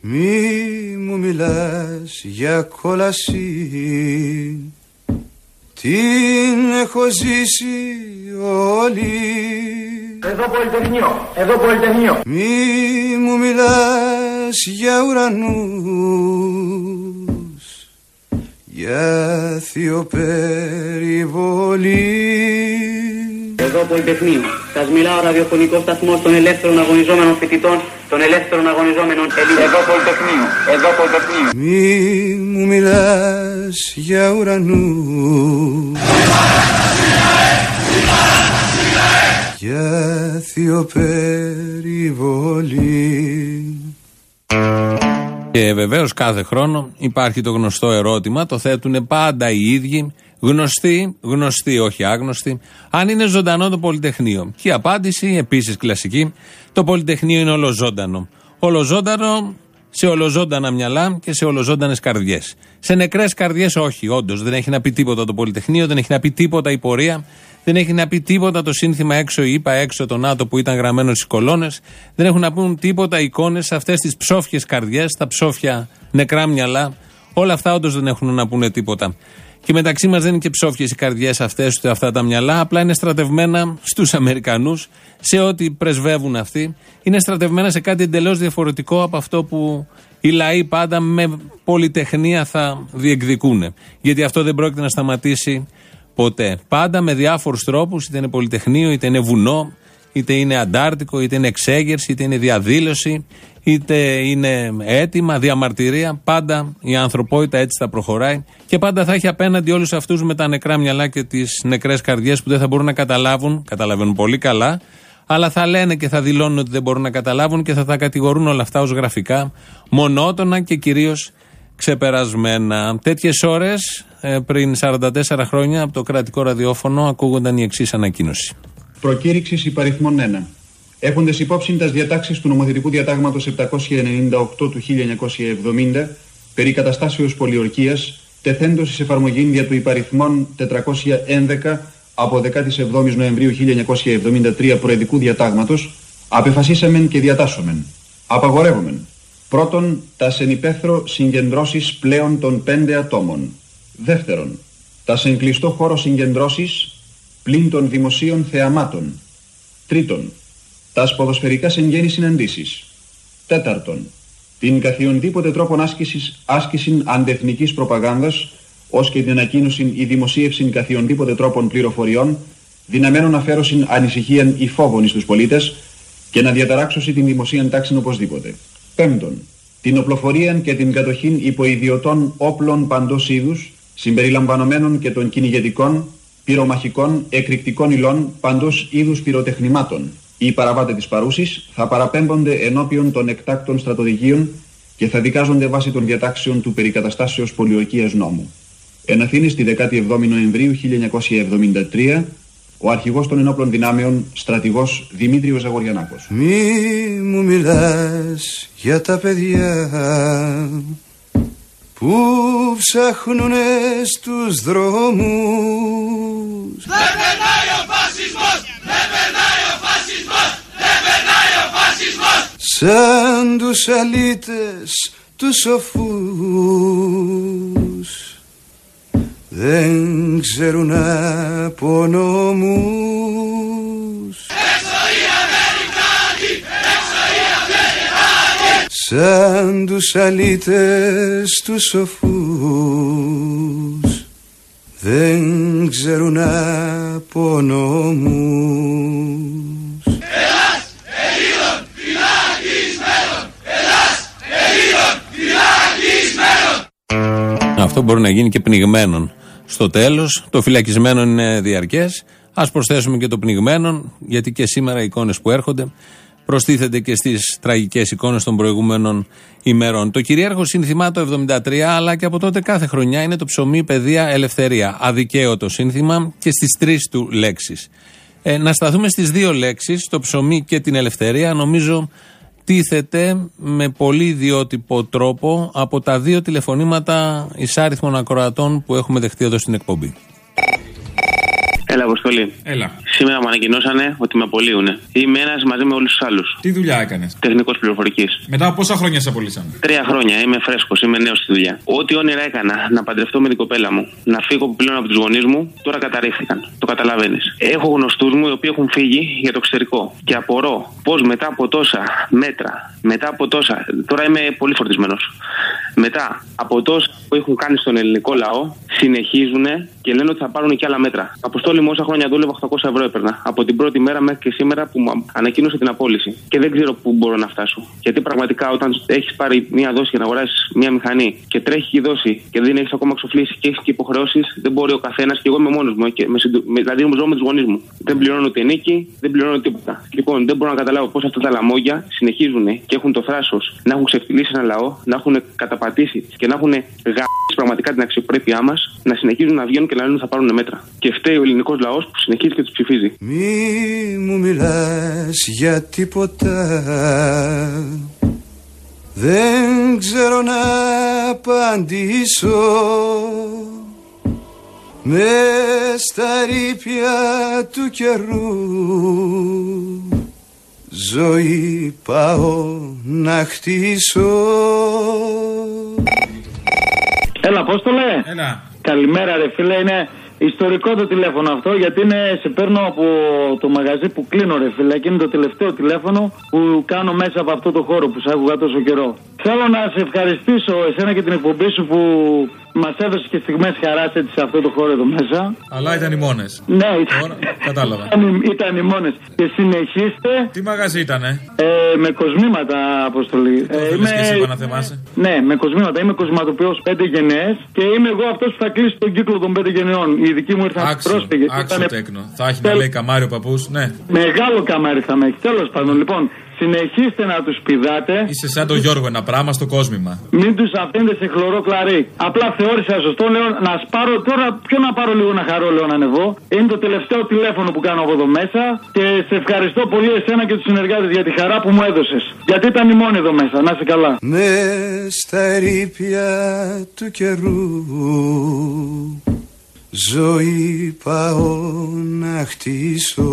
Μη μου μιλάς για κόλαση, την έχω ζήσει όλη. Εδώ Πολυτεχνείο, εδώ Πολυτεχνείο. Μη μου μιλάς για ουρανούς, για θείο περιβολή. Εδώ Πολυτεχνείο. Σας μιλά ο ραδιοφωνικός σταθμός των ελεύθερων αγωνιζόμενων φοιτητών, των ελεύθερων αγωνιζόμενων Ελλήνων. Εδώ Πολυτεχνείο, εδώ Πολυτεχνείο. Μη μου μιλάς για ουρανούς, για θείο περιβολή. Και βεβαίως κάθε χρόνο υπάρχει το γνωστό ερώτημα, το θέτουν πάντα οι ίδιοι, γνωστοί όχι άγνωστοι, αν είναι ζωντανό το Πολυτεχνείο. Και η απάντηση, επίσης κλασική, το Πολυτεχνείο είναι ολοζώντανο. Ολοζώντανο σε ολοζώντανα μυαλά και σε ολοζώντανες καρδιές. Σε νεκρές καρδιές όχι, όντως δεν έχει να πει τίποτα το Πολυτεχνείο, δεν έχει να πει τίποτα η πορεία, δεν έχει να πει τίποτα το σύνθημα έξω η ΗΠΑ, έξω το ΝΑΤΟ που ήταν γραμμένο στις κολόνες, δεν έχουν να πούν τίποτα εικόνες σε αυτές τις ψόφιες καρδιές, τα ψόφια νεκρά μυαλά. Όλα αυτά όντως δεν έχουν να πούνε τίποτα. Και μεταξύ μας δεν είναι και ψόφιες οι καρδιές αυτές, ούτε αυτά τα μυαλά, απλά είναι στρατευμένα στους Αμερικανούς, σε ό,τι πρεσβεύουν αυτοί. Είναι στρατευμένα σε κάτι εντελώς διαφορετικό από αυτό που οι λαοί πάντα με πολυτεχνία θα διεκδικούν. Γιατί αυτό δεν πρόκειται να σταματήσει ποτέ. Πάντα με διάφορους τρόπους, είτε είναι πολυτεχνείο, είτε είναι βουνό, είτε είναι αντάρτικο, είτε είναι εξέγερση, είτε είναι διαδήλωση, είτε είναι αίτημα, διαμαρτυρία. Πάντα η ανθρωπότητα έτσι θα προχωράει και πάντα θα έχει απέναντι όλους αυτούς με τα νεκρά μυαλά και τις νεκρές καρδιές που δεν θα μπορούν να καταλαβαίνουν πολύ καλά, αλλά θα λένε και θα δηλώνουν ότι δεν μπορούν να καταλάβουν και θα τα κατηγορούν όλα αυτά ως γραφικά, μονότονα και κυρίως ξεπερασμένα. Τέτοιες ώρες, πριν 44 χρόνια, από το κρατικό ραδιόφωνο ακούγονταν η εξής ανακοίνωση. Προκήρυξης υπαριθμών 1. Έχοντας υπόψη τας διατάξεις του νομοθετικού διατάγματος 798 του 1970 περί καταστάσεως πολιορκίας, τεθέντος εις εφαρμογήν δια του υπαριθμών 411 από 17 Νοεμβρίου 1973 προεδρικού διατάγματος, απεφασίσαμεν και διατάσσομεν. Απαγορεύομεν. Πρώτον, τας εν υπαίθρο συγκεντρώσεις πλέον των 5 ατόμων. Δεύτερον, τας εν κλειστό χώρο συγκεντρώσεις πλην των δημοσίων θεαμάτων. Τρίτον, τας ποδοσφαιρικάς εν γέννη συναντήσεις. Τέταρτον, την καθιονδήποτε τρόπον άσκησιν αντεθνικής προπαγάνδας, ως και την ανακοίνωσιν ή δημοσίευσιν καθιονδήποτε τρόπον πληροφοριών, δυναμένων αφαίρωσιν ανησυχίαν ή φόβων εις τους πολίτες και να διαταράξωση την δημοσίαν τάξην οπωσδήποτε. Πέμπτον, την οπλοφορίαν και την κατοχήν υποειδιωτών όπλων παντός είδους, συμπεριλαμβανομένων και των κυνηγετικών, πυρομαχικών, εκρηκτικών υλών, παντός είδους πυροτεχνημάτων. Οι παραβάτε της παρούσης θα παραπέμπονται ενώπιον των εκτάκτων στρατοδικείων και θα δικάζονται βάσει των διατάξεων του περικαταστάσεως πολιορκίας νόμου. Εν Αθήνης, τη 17η Νοεμβρίου 1973, ο αρχηγός των ενόπλων δυνάμεων, στρατηγός Δημήτριος Ζαγοριανάκος. Μη μου μιλάς για τα παιδιά που ψάχνουνε στους δρόμους. Δεν περνάει ο φασισμός! Δεν περνάει ο φασισμός! Δεν περνάει ο φασισμός! Σαν τους αλήτες τους σοφούς δεν ξέρουν από νόμους. Έξω οι Αμερικάνοι! Έξω οι Αμερικάνοι! Σαν τους αλήτες τους σοφούς δεν ξέρουν από νόμους. Ελλάς Ελλήνων φυλακισμένων! Ελλάς Ελλήνων φυλακισμένων! Αυτό μπορεί να γίνει και πνιγμένων. Στο τέλος, το φυλακισμένων είναι διαρκές. Ας προσθέσουμε και το πνιγμένων, γιατί και σήμερα οι εικόνες που έρχονται προστίθενται και στις τραγικές εικόνες των προηγούμενων ημερών. Το κυρίαρχο σύνθημα το 73, αλλά και από τότε κάθε χρονιά, είναι το ψωμί, παιδεία, ελευθερία. Αδικαίωτο σύνθημα και στις 3 του λέξεις. Να σταθούμε στις 2 λέξεις, το ψωμί και την ελευθερία, νομίζω τίθεται με πολύ ιδιότυπο τρόπο από τα 2 τηλεφωνήματα εισάριθμων ακροατών που έχουμε δεχτεί εδώ στην εκπομπή. Έλα, Αποστολή. Έλα. Σήμερα μου ανακοινώσανε ότι με απολύουνε. Είμαι ένας μαζί με όλους τους άλλους. Τι δουλειά έκανες? Τεχνικός πληροφορικής. Μετά από πόσα χρόνια σε απολύσανε? 3 χρόνια. Είμαι φρέσκος, είμαι νέος στη δουλειά. Ό,τι όνειρα έκανα να παντρευτώ με την κοπέλα μου, να φύγω πλέον από τους γονείς μου, τώρα καταρρίφθηκαν. Το καταλαβαίνεις. Έχω γνωστούς μου οι οποίοι έχουν φύγει για το εξωτερικό. Και απορώ πώς μετά από τόσα μέτρα, μετά από τόσα. Τώρα είμαι πολύ φορτισμένος. Μετά από τόσα που έχουν κάνει στον ελληνικό λαό, συνεχίζουν και λένε ότι θα πάρουν και άλλα μέτρα. Αποστόλη μου, όσα χρόνια δούλευα, 800 ευρώ έπαιρνα. Από την πρώτη μέρα μέχρι και σήμερα που μου ανακοίνωσε την απόλυση. Και δεν ξέρω πού μπορώ να φτάσω. Γιατί πραγματικά όταν έχεις πάρει μία δόση για να αγοράσεις μία μηχανή και τρέχει η δόση και δεν έχεις ακόμα εξοφλήσει και έχεις και υποχρεώσεις, δεν μπορεί ο καθένας και εγώ είμαι μόνος μου. Δηλαδή, ζω με τους γονείς μου. Δεν πληρώνω ούτε νίκη, δεν πληρώνω τίποτα. Λοιπόν, δεν μπορώ να καταλάβω πώς αυτά τα λαμόγια συνεχίζουν και έχουν το θράσος να έχουν ξεφτυλίσει ένα λαό, να έχουν καταπατήσει και να έχουν γαμίσει πραγματικά την αξιοπρέπειά μας, να συνεχίζουν να βγαίνουν και να λένε θα πάρουν μέτρα. Και φταίει ο ελληνικός λαός που συνεχίζει και τους ψηφίζει. Μη μου μιλάς για τίποτα, δεν ξέρω να απαντήσω. Μες στα ρήπια του καιρού ζωή πάω να χτίσω. Έλα, πώς το λέει? Έλα. Καλημέρα ρε φίλε, είναι ιστορικό το τηλέφωνο αυτό, γιατί σε παίρνω από το μαγαζί που κλείνω ρε φίλε, και είναι το τελευταίο τηλέφωνο που κάνω μέσα από αυτό το χώρο που σ' άκουγα τόσο καιρό. Θέλω να σε ευχαριστήσω εσένα και την εκπομπή σου που μας έδωσε και στιγμές χαράς έτσι σε αυτό το χώρο εδώ μέσα. Αλλά ήταν οι μόνες. Ναι, τώρα, κατάλαβα. Ήταν οι μόνες. Και συνεχίστε. Τι μαγαζί ήτανε? Με κοσμήματα, Αποστολή. Θέλεις και εσύ να θεμάσαι? Ναι, με κοσμήματα. Είμαι κοσματοποιός 5 γενναίες και είμαι εγώ αυτός που θα κλείσει τον κύκλο των 5 γενναιών. Οι δικοί μου ήρθαν πρόσφυγες. Άξιο τέκνο. Θα έχει να λέει καμάρι ο παππούς, ναι. Μεγάλο καμάρι θα με έχει. Τέλος πάντων, λοιπόν. Συνεχίστε να τους πηδάτε. Είσαι σαν τον Γιώργο, ένα πράγμα στο κόσμημα. Μην τους αφήνετε σε χλωρό κλαρί. Απλά θεώρησα σωστό, λέω να σπάρω τώρα. Ποιο να πάρω λίγο να χαρώ, λέω να ανεβώ. Είναι το τελευταίο τηλέφωνο που κάνω από εδώ μέσα. Και σε ευχαριστώ πολύ εσένα και τους συνεργάτες για τη χαρά που μου έδωσες. Γιατί ήταν η μόνη εδώ μέσα, να είσαι καλά. Μες στα ρήπια του καιρού ζωή πάω να χτίσω.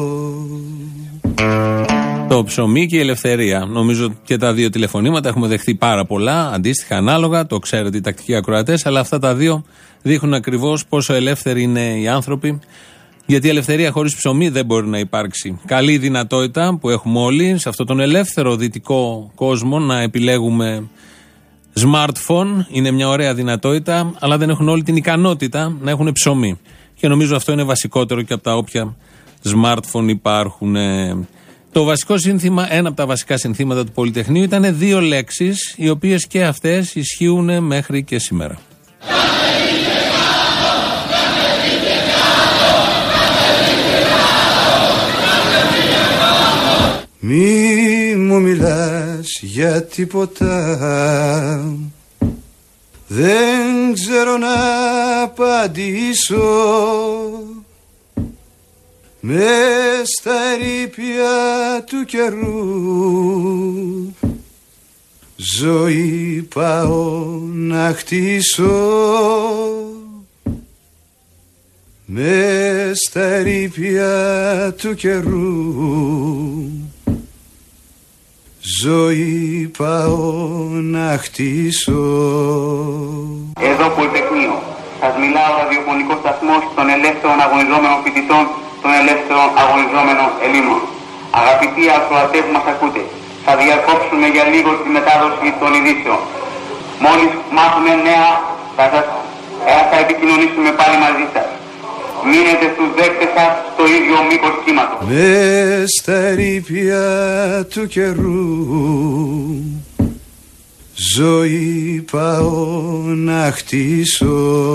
Το ψωμί και η ελευθερία. Νομίζω και τα δύο τηλεφωνήματα έχουμε δεχθεί πάρα πολλά, αντίστοιχα, ανάλογα, το ξέρετε οι τακτικοί ακροατές, αλλά αυτά τα δύο δείχνουν ακριβώς πόσο ελεύθεροι είναι οι άνθρωποι. Γιατί η ελευθερία χωρίς ψωμί δεν μπορεί να υπάρξει. Καλή δυνατότητα που έχουμε όλοι σε αυτόν τον ελεύθερο δυτικό κόσμο να επιλέγουμε smartphone. Είναι μια ωραία δυνατότητα, αλλά δεν έχουν όλοι την ικανότητα να έχουν ψωμί. Και νομίζω αυτό είναι βασικότερο και από τα όποια smartphone υπάρχουν. Το βασικό σύνθημα, ένα από τα βασικά συνθήματα του Πολυτεχνείου ήταν 2 λέξεις, οι οποίες και αυτές ισχύουν μέχρι και σήμερα. Μη μου μιλάς για τίποτα, δεν ξέρω να απαντήσω. Μες στα ρήπια του καιρού ζωή πάω να χτίσω. Μες στα ρήπια του καιρού ζωή πάω να χτίσω. Εδώ Πολυτεχνείο. Σας μιλάω ραδιοφωνικός σταθμός των ελεύθερων αγωνιζόμενων φοιτητών, των ελεύθερων αγωνιζόμενων Ελλήνων. Αγαπητοί ακροατές που μας ακούτε, θα διακόψουμε για λίγο τη μετάδοση των ειδήσεων. Μόλις μάθουμε νέα, θα επικοινωνήσουμε πάλι μαζί σας. Μείνετε στους δέκτες σας στο ίδιο μήκος κύματος. Μες στα ρήπια του καιρού ζωή πάω να χτίσω.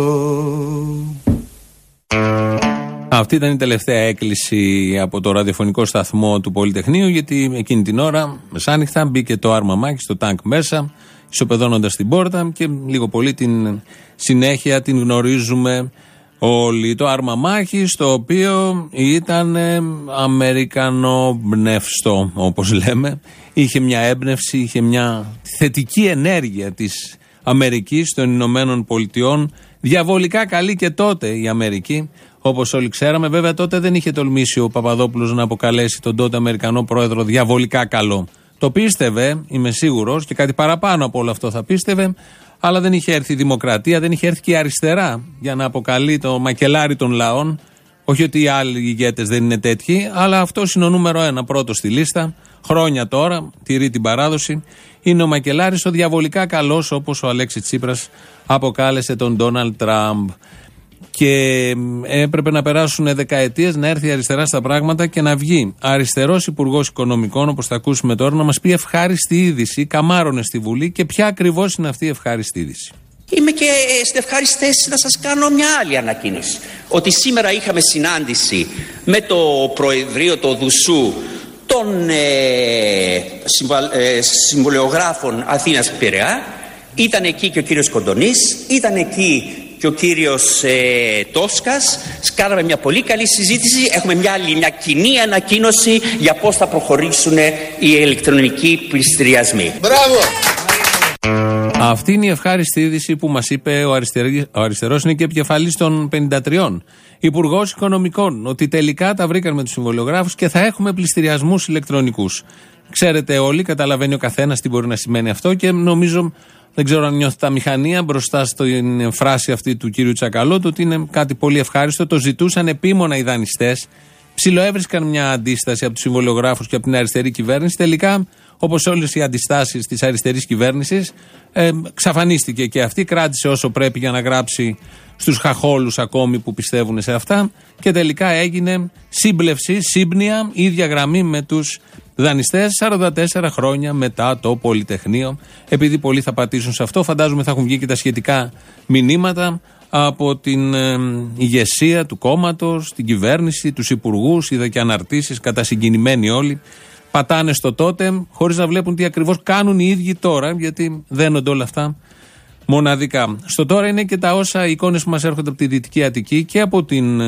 Αυτή ήταν η τελευταία έκκληση από το ραδιοφωνικό σταθμό του Πολυτεχνείου, γιατί εκείνη την ώρα, μεσάνυχτα, μπήκε το άρμα μάχης στο τάγκ μέσα, ισοπεδώνοντας την πόρτα, και λίγο πολύ την συνέχεια την γνωρίζουμε όλοι. Το άρμα μάχης, το οποίο ήταν αμερικανομπνευστό, όπως λέμε. Είχε μια έμπνευση, είχε μια θετική ενέργεια της Αμερικής των Ηνωμένων Πολιτειών. Διαβολικά καλή και τότε η Αμερική, όπως όλοι ξέραμε. Βέβαια τότε δεν είχε τολμήσει ο Παπαδόπουλος να αποκαλέσει τον τότε Αμερικανό πρόεδρο διαβολικά καλό. Το πίστευε, είμαι σίγουρος, και κάτι παραπάνω από όλο αυτό θα πίστευε, αλλά δεν είχε έρθει η δημοκρατία, δεν είχε έρθει και η αριστερά για να αποκαλεί το μακελάρι των λαών. Όχι ότι οι άλλοι ηγέτες δεν είναι τέτοιοι, αλλά αυτός είναι ο νούμερο 1, πρώτος στη λίστα. Χρόνια τώρα, τηρεί την παράδοση. Είναι ο μακελάρης, ο διαβολικά καλός, όπως ο Αλέξης Τσίπρας αποκάλεσε τον Ντόναλντ Τραμπ. Και έπρεπε να περάσουν δεκαετίες, να έρθει η αριστερά στα πράγματα και να βγει αριστερός υπουργός οικονομικών, όπως θα ακούσουμε τώρα, να μας πει ευχάριστη είδηση. Καμάρωνε στη Βουλή. Και ποια ακριβώς είναι αυτή η ευχάριστη είδηση? Είμαι και στην ευχάριστη θέση να σας κάνω μια άλλη ανακοίνωση. Ότι σήμερα είχαμε συνάντηση με το Προεδρείο του Δουσού των συμβολιογράφων Αθήνας Πειραιά. Ήταν εκεί και ο κύριος Κοντονής, ήταν εκεί και ο κύριος Τόσκας. Κάναμε μια πολύ καλή συζήτηση. Έχουμε μια κοινή ανακοίνωση για πώς θα προχωρήσουν οι ηλεκτρονικοί πληστηριασμοί. Μπράβο! Αυτή είναι η ευχάριστη είδηση που μας είπε ο αριστερός, είναι και επικεφαλής των 53, υπουργός οικονομικών, ότι τελικά τα βρήκαν με τους συμβολιογράφους και θα έχουμε πληστηριασμούς ηλεκτρονικούς. Ξέρετε όλοι, καταλαβαίνει ο καθένας τι μπορεί να σημαίνει αυτό και νομίζω, δεν ξέρω αν νιώθει τα μηχανία μπροστά στην φράση αυτή του κύριου Τσακαλώτου, ότι είναι κάτι πολύ ευχάριστο. Το ζητούσαν επίμονα οι δανειστές. Ψιλοέβρισκαν μια αντίσταση από τους συμβολιογράφους και από την αριστερή κυβέρνηση. Τελικά, όπως όλες οι αντιστάσεις της αριστερής κυβέρνησης, ξαφανίστηκε και αυτή. Κράτησε όσο πρέπει για να γράψει στους χαχόλους ακόμη που πιστεύουν σε αυτά. Και τελικά έγινε σύμπλευση, σύμπνοια, ίδια γραμμή με τους δανειστές 44 χρόνια μετά το Πολυτεχνείο. Επειδή πολλοί θα πατήσουν σε αυτό, φαντάζομαι θα έχουν βγει και τα σχετικά μηνύματα από την ηγεσία του κόμματος, την κυβέρνηση, τους υπουργούς, είδα και αναρτήσεις, κατασυγκινημένοι όλοι. Πατάνε στο τότε, χωρίς να βλέπουν τι ακριβώς κάνουν οι ίδιοι τώρα, γιατί δένονται όλα αυτά μοναδικά. Στο τώρα είναι και τα όσα εικόνες που μας έρχονται από τη Δυτική Αττική και από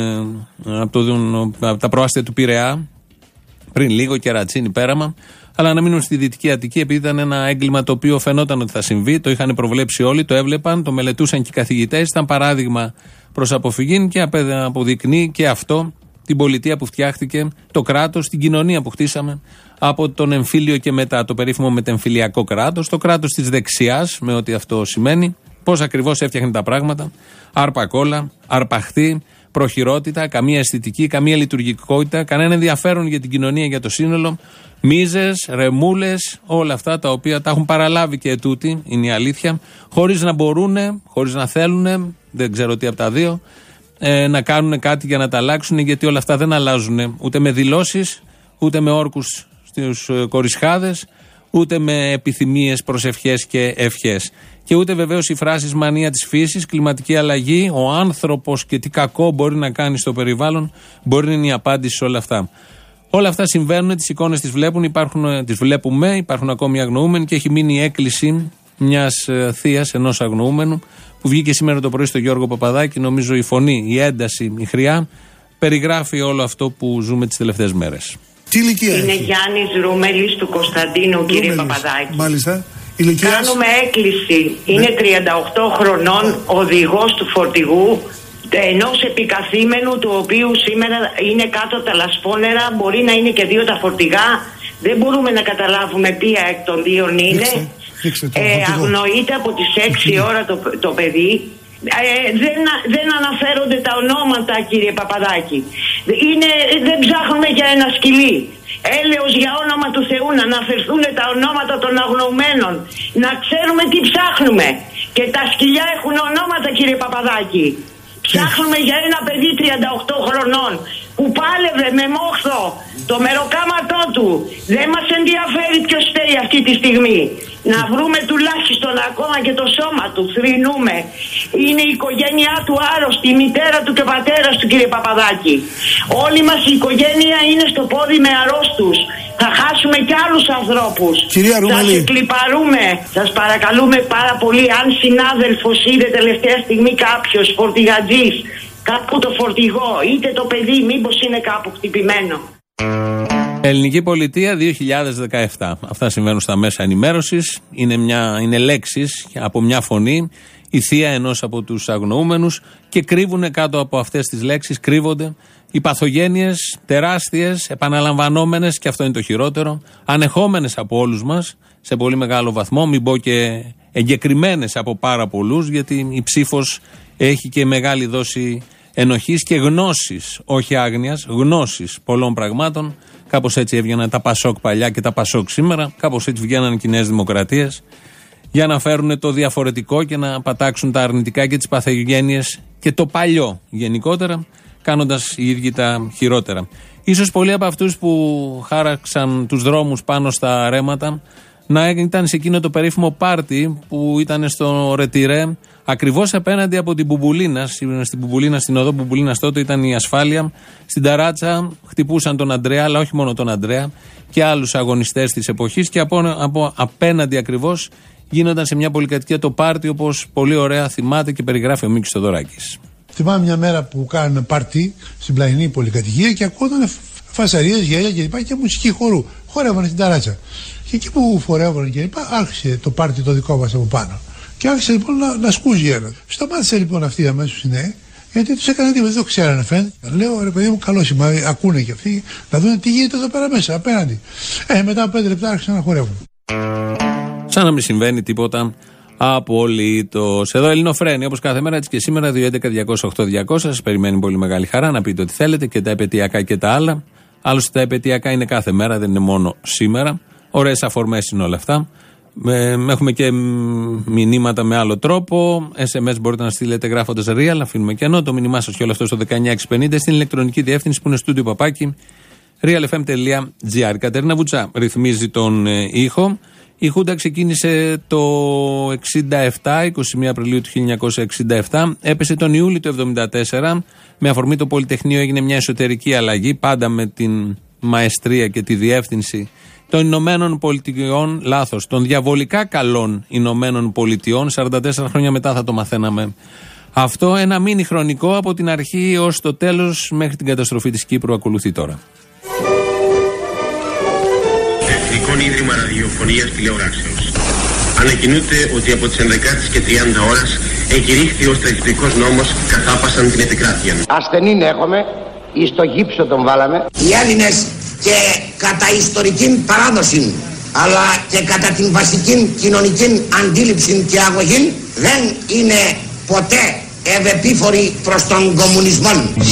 τα προάστια του Πειραιά, πριν λίγο και Ρατσίνη πέραμα. Αλλά να μείνουν στη Δυτική Αττική, επειδή ήταν ένα έγκλημα το οποίο φαινόταν ότι θα συμβεί, το είχαν προβλέψει όλοι, το έβλεπαν, το μελετούσαν και οι καθηγητές, ήταν παράδειγμα προς αποφυγή και αποδεικνύει και αυτό την πολιτεία που φτιάχτηκε, το κράτος, την κοινωνία που χτίσαμε από τον εμφύλιο και μετά, το περίφημο μετεμφυλιακό κράτος, το κράτος της δεξιάς, με ό,τι αυτό σημαίνει, πώς ακριβώς έφτιαχνε τα πράγματα, άρπα-κόλλα, αρπαχτή, προχειρότητα, καμία αισθητική, καμία λειτουργικότητα, κανένα ενδιαφέρον για την κοινωνία, για το σύνολο, μίζες, ρεμούλες, όλα αυτά τα οποία τα έχουν παραλάβει και ετούτοι, είναι η αλήθεια, χωρίς να μπορούν, χωρίς να θέλουν, δεν ξέρω τι από τα δύο, να κάνουν κάτι για να τα αλλάξουν, γιατί όλα αυτά δεν αλλάζουν ούτε με δηλώσεις, ούτε με όρκους στους κορισχάδες, ούτε με επιθυμίες, προσευχές και ευχές. Και ούτε βεβαίως οι φράσεις μανία της φύσης, κλιματική αλλαγή, ο άνθρωπος και τι κακό μπορεί να κάνει στο περιβάλλον, μπορεί να είναι η απάντηση σε όλα αυτά. Όλα αυτά συμβαίνουν, τις εικόνες τις βλέπουμε, υπάρχουν ακόμη αγνοούμενοι και έχει μείνει η έκκληση μιας θείας, ενός αγνοούμενου, που βγήκε σήμερα το πρωί στο Γιώργο Παπαδάκη. Νομίζω η φωνή, η ένταση, η χρειά περιγράφει όλο αυτό που ζούμε τις τελευταίες μέρες. Τι ηλικία είναι έχει? Γιάννης Ρούμελης του Κωνσταντίνου, κύριε Παπαδάκη. Μάλιστα. Ηλικίας? Κάνουμε έκκληση. Είναι 38 χρονών, οδηγός του φορτηγού, ενός επικαθήμενου, του οποίου σήμερα είναι κάτω από τα λασπόνερα. Μπορεί να είναι και δύο τα φορτηγά. Δεν μπορούμε να καταλάβουμε ποια εκ των δύο είναι. Αγνοείται από τις 6 ώρα το παιδί. Δεν αναφέρονται τα ονόματα, κύριε Παπαδάκη. Δεν ψάχνουμε για ένα σκυλί. Έλεος για όνομα του Θεού, να αναφερθούν τα ονόματα των αγνοωμένων. Να ξέρουμε τι ψάχνουμε. Και τα σκυλιά έχουν ονόματα, κύριε Παπαδάκη. Ψάχνουμε για ένα παιδί 38 χρονών που πάλευε με μόχθο το μεροκάματό του. Δεν μας ενδιαφέρει ποιος φταίει αυτή τη στιγμή. Να βρούμε τουλάχιστον ακόμα και το σώμα του. Θρηνούμε. Είναι η οικογένειά του άρρωστη, η μητέρα του και ο πατέρας του, κύριε Παπαδάκη. Όλη μας η οικογένεια είναι στο πόδι με αρρώστους. Θα χάσουμε κι άλλους ανθρώπους. Κυρία Ρούμελη, σας εκλιπαρούμε. Σας παρακαλούμε πάρα πολύ, αν συνάδελφος είδε τελευταία στιγμή κάποιος φορτηγατζής κάπου το φορτηγό, είτε το παιδί, μήπως είναι κάπου χτυπημένο. Ελληνική πολιτεία 2017. Αυτά συμβαίνουν στα μέσα ενημέρωσης. Είναι λέξεις από μια φωνή, η θεία ενός από τους αγνοούμενους, και κρύβουν κάτω από αυτές τις λέξεις, κρύβονται οι παθογένειες τεράστιες, επαναλαμβανόμενες, και αυτό είναι το χειρότερο, ανεχόμενες από όλους μας σε πολύ μεγάλο βαθμό, μην πω και εγκεκριμένες από πάρα πολλούς, γιατί η ψήφος έχει και μεγάλη δόση ενοχής και γνώσης, όχι άγνοιας, γνώσης πολλών πραγμάτων. Κάπως έτσι έβγαιναν τα Πασόκ παλιά και τα Πασόκ σήμερα, κάπως έτσι βγαίναν οι κοινές δημοκρατίες, για να φέρουν το διαφορετικό και να πατάξουν τα αρνητικά και τις παθογένειες και το παλιό γενικότερα, κάνοντας οι ίδιοι τα χειρότερα. Ίσως πολλοί από αυτούς που χάραξαν τους δρόμους πάνω στα ρέματα να ήταν σε εκείνο το περίφημο πάρτι που ήταν στο Ρετιρέ, ακριβώς απέναντι από την Μπουμπουλίνα. Στην Μπουμπουλίνα, στην οδό Μπουμπουλίνας τότε ήταν η ασφάλεια. Στην ταράτσα χτυπούσαν τον Αντρέα, αλλά όχι μόνο τον Αντρέα, και άλλους αγωνιστές της εποχής, και από απέναντι ακριβώς γίνονταν σε μια πολυκατοικία το πάρτι, όπως πολύ ωραία θυμάται και περιγράφει ο Μίκης Θοδωράκης. Θυμάμαι μια μέρα που κάνανε πάρτι στην πλαϊνή πολυκατοικία και ακούγονταν φασαρίες, γέλια κλπ. Και μουσική χορού. Χορεύανε στην ταράτσα. Και εκεί που φορεύανε κλπ. Άρχισε το πάρτι το δικό μας από πάνω. Και άρχισε λοιπόν να σκούζει ένα. Σταμάτησε λοιπόν αυτοί αμέσως οι νέοι, γιατί τους έκανε τίποτα, δεν το ξέρανε φαίνεται. Λέω ρε παιδί μου, καλό σημάδι, ακούνε και αυτοί να δουν τι γίνεται εδώ πέρα μέσα, απέναντι. Μετά από 5 λεπτά άρχισαν να χορεύουν. Σαν να μην συμβαίνει τίποτα απολύτως. Εδώ Ελληνοφρένη, όπως κάθε μέρα, έτσι και σήμερα, 211-208-200. Σας περιμένει πολύ μεγάλη χαρά να πείτε ό,τι θέλετε, και τα επαιτειακά και τα άλλα. Άλλωστε τα επαιτειακά είναι κάθε μέρα, δεν είναι μόνο σήμερα. Ωραίες αφορμές είναι όλα αυτά. Έχουμε και μηνύματα με άλλο τρόπο. SMS μπορείτε να στείλετε γράφοντας real, αφήνουμε κενό. Το μήνυμά σας και όλο αυτό στο 19650 στην ηλεκτρονική διεύθυνση που είναι studio papaki realfm.gr. Κατερίνα Βουτσά ρυθμίζει τον ήχο. Η Χούντα ξεκίνησε το 67, 21 Απριλίου του 1967. Έπεσε τον Ιούλιο του 1974. Με αφορμή το Πολυτεχνείο έγινε μια εσωτερική αλλαγή, πάντα με την μαεστρία και τη διεύθυνση των Ηνωμένων Πολιτειών, των διαβολικά καλών Ηνωμένων Πολιτειών. 44 χρόνια μετά θα το μαθαίναμε αυτό. Ένα μίνι χρονικό από την αρχή ως το τέλος, μέχρι την καταστροφή της Κύπρου, ακολουθεί τώρα. Εθνικό Ίδρυμα Ραδιοφωνίας Τηλεοράσεως ανακοινούται ότι από τις 11:30 ώρες εκηρύχθη ο στρατιωτικός νόμος καθάπασαν την επικράτεια. Ασθενήν έχουμε, εις το γύψο τον βάλαμε. Οι Έλληνες και κατά ιστορική παράδοση, αλλά και κατά την βασική κοινωνική αντίληψη και αγωγή, δεν είναι ποτέ ευεπίφοροι προς τον κομμουνισμό.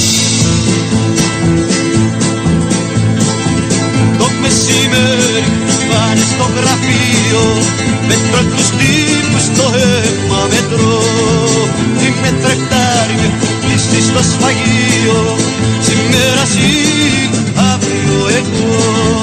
Το μεσημέρι πάνε στο γραφείο, μέτρο τους τύπους στο αίμα μετρώ. Είμαι τρεκτάρι, με έχουν κλείσει στο σφαγείο, σήμερα εσύ, αύριο εγώ.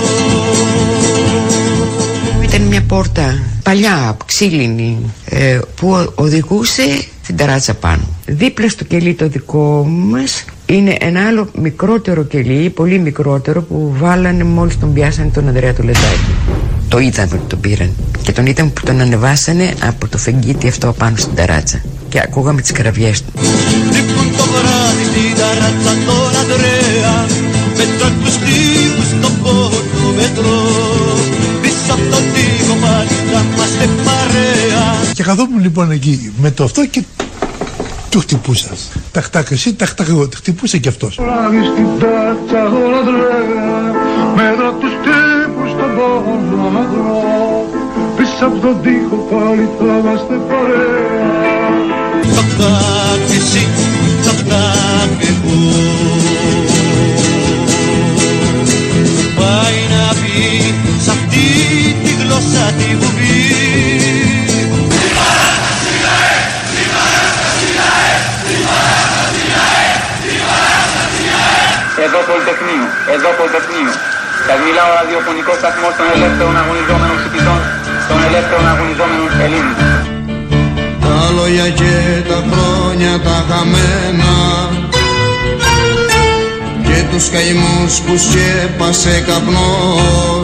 Ήταν μια πόρτα παλιά, ξύλινη, που οδηγούσε στην ταράτσα πάνω. Δίπλα στο κελί το δικό μας είναι ένα άλλο μικρότερο κελί, πολύ μικρότερο, που βάλανε μόλις τον πιάσανε τον Ανδρέα του Λεντάκη. Το είδαμε ότι τον πήραν και τον είδαμε που τον ανεβάσανε από το φεγγίτι αυτό πάνω στην ταράτσα και ακούγαμε τις κραυγές του. Λείπουν το βράδυ στην ταράτσα τον Ανδρέα, μέτρο τους τύπους στον πόρτο μετρό. Πίσω από τον τύπο πάλι θα είμαστε παρέα. Και καθόμουν λοιπόν εκεί με το αυτό και του χτυπούσα. Ταχτάκ εσύ, ταχτάκ εγώ. Χτυπούσε κι αυτός. Βράδυ στην τάτσα τον Ανδρέα, μέτρο τους τύπους στον πόρτο μετρό. Πίσω από τον τοίχο πάλι θα είμαστε παρέα. Ταχτάκ εσύ, ταχτάκ εγώ. Πάει να πει σ' αυτή τη γλώσσα τη βουβή. Εδώ Πολυτεχνείο, εδώ Πολυτεχνείο. Σας μιλάω ραδιοφωνικός σταθμός των ελεύθερων αγωνιζόμενων φοιτητών, των ελεύθερων αγωνιζόμενων Ελλήνων. Τα λόγια και τα χρόνια τα χαμένα και τους καημούς που σκέπασε καπνός,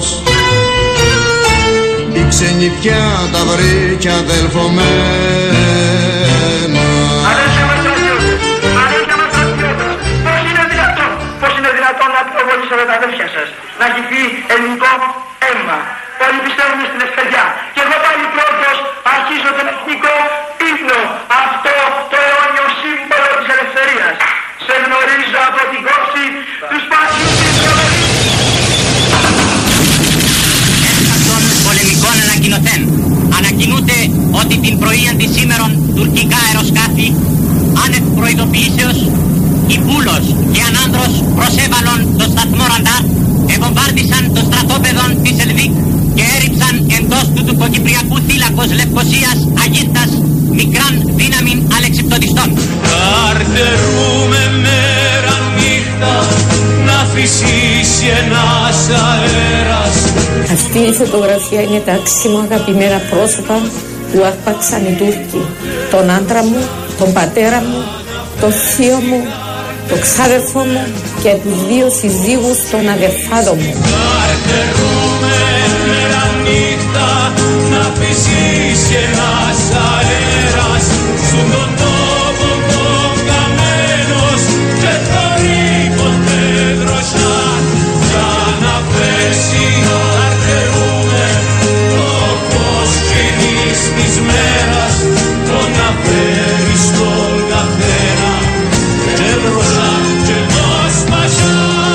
η ξενιτιά τα βρήκε αδελφωμένα. Πώς είναι δυνατόν να προβολείς με τα αδέρφια σας. Να έχει πει ελληνικό αίμα. Όλοι πιστεύουν στην ευκαιριά. Και εγώ πάλι πρώτος αρχίζω τον εθνικό ύμνο. Αυτό το αιώνιο σύμβολο της ελευθερίας. Σε γνωρίζω από την κόψη του σπάσιου της προβολής. Των πολεμικών ανακοινωθέν. Ανακοινούνται ότι την πρωία της σήμερον τουρκικά αεροσκάφη άνευ προειδοποιήσεως οι Πούλος και Ανάνδρος προσέβαλον το σταθμό Ραντάρ, ευομβάρδισαν το στρατόπεδο της Ελβίκ και έριψαν εντός του τουρκοκυπριακού θύλακος Λευκωσίας Αγίστας μικράν δύναμην αλεξιπτοδιστών. Καρτερούμε μέρα νύχτα να φυσήσει ένας αέρας. Αυτή η φωτογραφία είναι τα άξιμα αγαπημένα πρόσωπα που άρπαξαν οι Τούρκοι. Τον άντρα μου, τον πατέρα μου, τον θείο μου, τον ξάδερφο μου και τους δύο συζύγους των αδερφάδων μου. Καρτερούμε μέρα νύχτα να φυσήσει ένας αέρας στον τόπο των καμένος και θωρεί ποτέ δροσιά για να πέσει. Καρτερούμε το φως κοινής της μέρας το να φέρει στον καθένα και μπροστά και μας μασιά.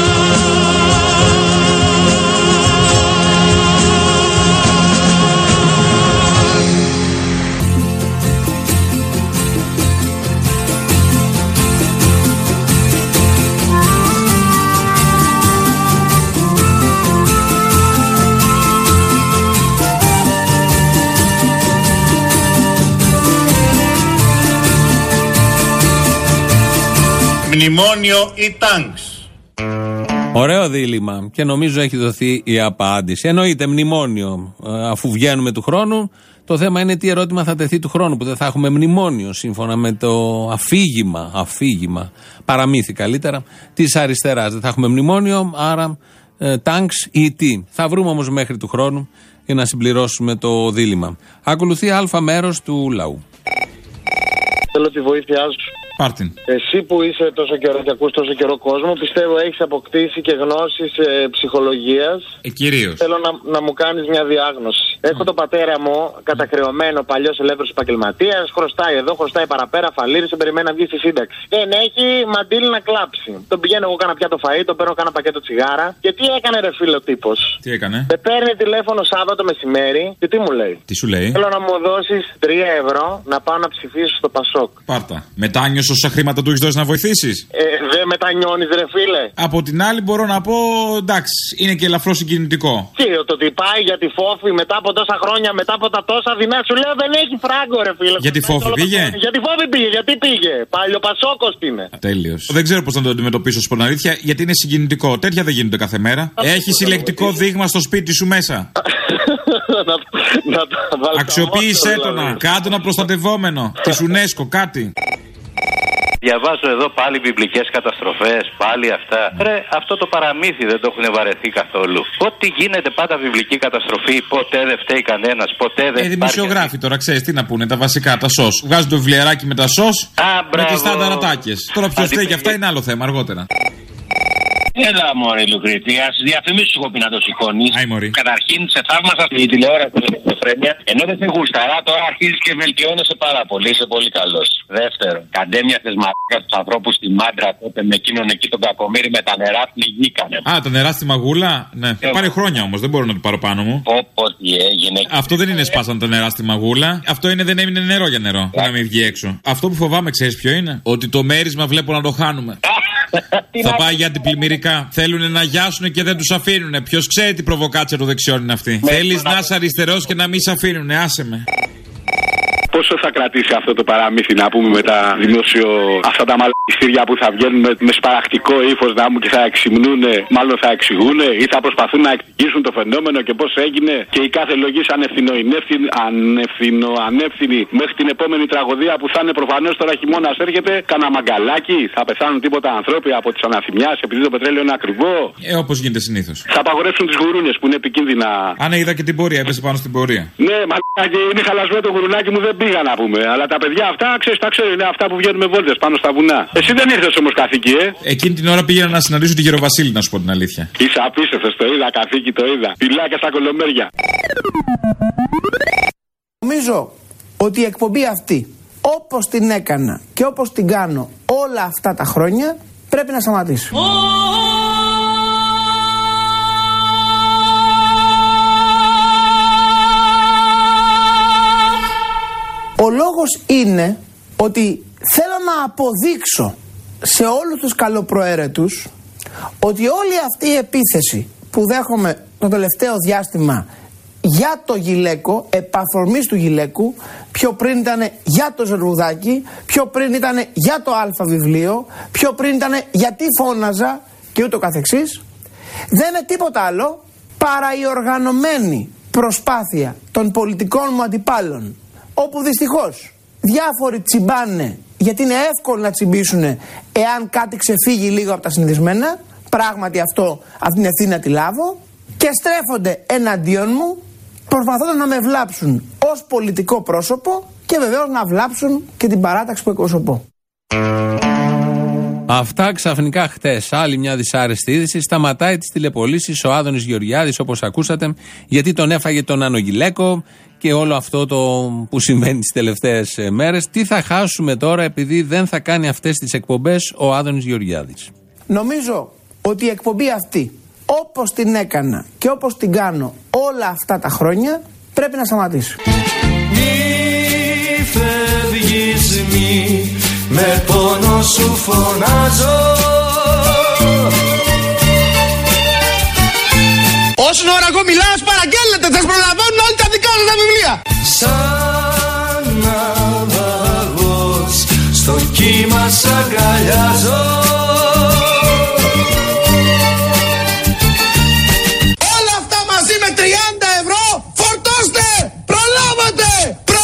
Μνημόνιο ή τάγκς. Ωραίο δίλημμα και νομίζω έχει δοθεί η απάντηση. Εννοείται μνημόνιο αφού βγαίνουμε του χρόνου. Το θέμα είναι τι ερώτημα θα τεθεί του χρόνου που δεν θα έχουμε μνημόνιο σύμφωνα με το αφήγημα, παραμύθι καλύτερα, της αριστεράς. Δεν θα έχουμε μνημόνιο, άρα τάγκς ή τι. Θα βρούμε όμως μέχρι του χρόνου για να συμπληρώσουμε το δίλημμα. Ακολουθεί αλφα μέρος του λαού. Θέλω τη βοήθειά σου. Πάρτιν. Εσύ που είσαι τόσο καιρό και ακούς τόσο καιρό κόσμο, πιστεύω έχεις αποκτήσει και γνώσεις ψυχολογίας. Κυρίως. Θέλω να μου κάνεις μια διάγνωση. Έχω τον πατέρα μου κατακρεωμένο, παλιός ελεύθερος επαγγελματίας. Χρωστάει εδώ, χρωστάει παραπέρα, φαλήρισε, περιμένει να βγει στη σύνταξη. Δεν έχει μαντήλι να κλάψει. Τον πηγαίνω εγώ, κάνα πιάτο φαΐ, τον παίρνω κάνα πακέτο τσιγάρα. Και τι έκανε ρε φίλο τύπος. Τι έκανε. Με παίρνει τηλέφωνο Σάββατο μεσημέρι και τι μου λέει. Τι σου λέει. Θέλω να μου δώσεις 3 ευρώ να πάω να ψηφίσω στο Πασόκ. Πάρτα. Μετάνιωσε όσα χρήματα του έχεις δώσει να βοηθήσεις. Δεν μετανιώνεις ρε φίλε. Από την άλλη μπορώ να πω εντάξει, είναι και ελαφρώς συγκινητικό. Τι, το ότι πάει για τη Φόφη μετά από τόσα χρόνια, μετά από τα τόσα δεινά, σου λέω δεν έχει φράγκο ρε φίλε. Για τη Φόφη πήγε. Για τη Φόφη πήγε, γιατί πήγε. Παλιοπασόκος είναι. Τέλειος. Δεν ξέρω πώς να το αντιμετωπίσω στην αλήθεια, γιατί είναι συγκινητικό. Τέτοια δεν γίνονται κάθε μέρα. Έχει συλλεκτικό δείγμα στο σπίτι σου μέσα. Αξιοποίησέ το να. Κάτω ένα προστατευόμενο της UNESCO, κάτι. Διαβάζω εδώ πάλι βιβλικές καταστροφές, πάλι αυτά. Ρε, αυτό το παραμύθι δεν το έχουν βαρεθεί καθόλου. Ό,τι γίνεται πάντα βιβλική καταστροφή, ποτέ δεν φταίει κανένας, ποτέ δεν. Δημοσιογράφοι τώρα, ξέρεις τι να πούνε, τα βασικά, τα σως. Βγάζουν το βιβλιαράκι με τα σως, με τις στάνταρατάκες. Τώρα ποιος φταίει και αυτά είναι άλλο θέμα, αργότερα. Έλα μωρέ Λουκρήτη, ας διαφημίσεις εγώ πει να το σηκώνεις. Καταρχήν σε θαύμασα στη τηλεόραση την Ελληνοφρένεια. Ενώ δεν σε γούσταρα, τώρα αρχίζεις και βελτιώνεσαι πάρα πολύ, είσαι πολύ καλός. Δεύτερον, καντέμιασες μαλάκα τους ανθρώπους στη Μάντρα τότε με εκείνον εκεί τον Κακομοίρη με τα νερά πληγήκανε. Α, τα νερά στη μαγούλα, ναι. Πάρει χρόνια όμως, δεν μπορώ να το πάρω πάνω μου. Πω τι έγινε. Αυτό δεν είναι σπάσαν τα νερά στη μαγούλα. Αυτό είναι δεν έμεινε νερό για νερό. Να μην βγει έξω. Αυτό που φοβάμαι, ξέρεις ποιο είναι. Ότι το μέρισμα βλέπω να το χάνουμε. Θα πάει για αντιπλημμυρικά. Θέλουν να γιάσουν και δεν τους αφήνουν. Ποιος ξέρει τι προβοκάτσια των δεξιών είναι αυτή. Θέλεις να είσαι αριστερός και να μην σε αφήνουν. Άσε με. Πόσο θα κρατήσει αυτό το παραμύθι να πούμε με τα αυτά τα μαλακιστήρια που θα βγαίνουν με σπαραχτικό ύφος να μου και θα εξυμνούν, μάλλον θα εξηγούν ή θα προσπαθούν να εξηγήσουν το φαινόμενο και πώς έγινε και η κάθε λογής ανεύθυνη μέχρι την επόμενη τραγωδία που θα είναι προφανώς τώρα χειμώνας έρχεται. Κάνα μαγκαλάκι, θα πεθάνουν τίποτα ανθρώποι από τις αναθυμιάς επειδή το πετρέλαιο είναι ακριβό. Όπως γίνεται συνήθως. Θα απαγορεύσουν τις γουρούνες που είναι επικίνδυνα. Αν είδα και την πορεία, έπεσε πάνω στην πορεία. Ναι, μαλάκι είναι χαλασμένο το γουρουνάκι μου, δεν πήγε. πήγα να πούμε. Αλλά τα παιδιά αυτά, ξέρεις, τα ξέρω, είναι αυτά που βγαίνουν με βόλτες πάνω στα βουνά. Εσύ δεν ήρθες όμως καθήκη, Εκείνη την ώρα πήγαινα να συναντήσω τη Γεροβασίλη, να σου πω την αλήθεια. Είσαι απίστευτος, το είδα καθήκη, το είδα. Πιλάκια στα κολομέρια. Νομίζω ότι η εκπομπή αυτή, όπως την έκανα και όπως την κάνω όλα αυτά τα χρόνια, πρέπει να σταματήσει. Ο λόγος είναι ότι θέλω να αποδείξω σε όλους τους καλοπροαίρετους ότι όλη αυτή η επίθεση που δέχομαι το τελευταίο διάστημα για το γυλαίκο, επαφορμής του γυλαίκου, πιο πριν ήταν για το Ζερβουδάκι, πιο πριν ήταν για το Α βιβλίο, πιο πριν ήταν γιατί φώναζα και ούτω καθεξής, δεν είναι τίποτα άλλο παρά η οργανωμένη προσπάθεια των πολιτικών μου αντιπάλων, όπου δυστυχώς διάφοροι τσιμπάνε γιατί είναι εύκολο να τσιμπήσουν εάν κάτι ξεφύγει λίγο από τα συνηθισμένα, πράγματι αυτή την ευθύνη να τη λάβω, και στρέφονται εναντίον μου προσπαθώντας να με βλάψουν ως πολιτικό πρόσωπο και βεβαίως να βλάψουν και την παράταξη που εκπροσωπώ. Αυτά ξαφνικά χτες. Άλλη μια δυσάρεστη είδηση. Σταματάει τις τηλεπολίσεις ο Άδωνης Γεωργιάδης, όπως ακούσατε, γιατί τον έφαγε τον Άνω Γυλαίκο και όλο αυτό το που συμβαίνει τις τελευταίες μέρες. Τι θα χάσουμε τώρα επειδή δεν θα κάνει αυτές τις εκπομπές ο Άδωνης Γεωργιάδης? Νομίζω ότι η εκπομπή αυτή, όπως την έκανα και όπως την κάνω όλα αυτά τα χρόνια, πρέπει να σταματήσει. Μη φεύγεις, μη με πόνο σου φωνάζω. Όσον ώρα εγώ μιλάω, παραγγέλλετε, θα προλαβαίνουν όλοι τα δικά σας τα βιβλία. Σαν ναυαγός στο κύμα σ' αγκαλιάζω. Όλα αυτά μαζί με 30 ευρώ φορτώστε, προλάβατε,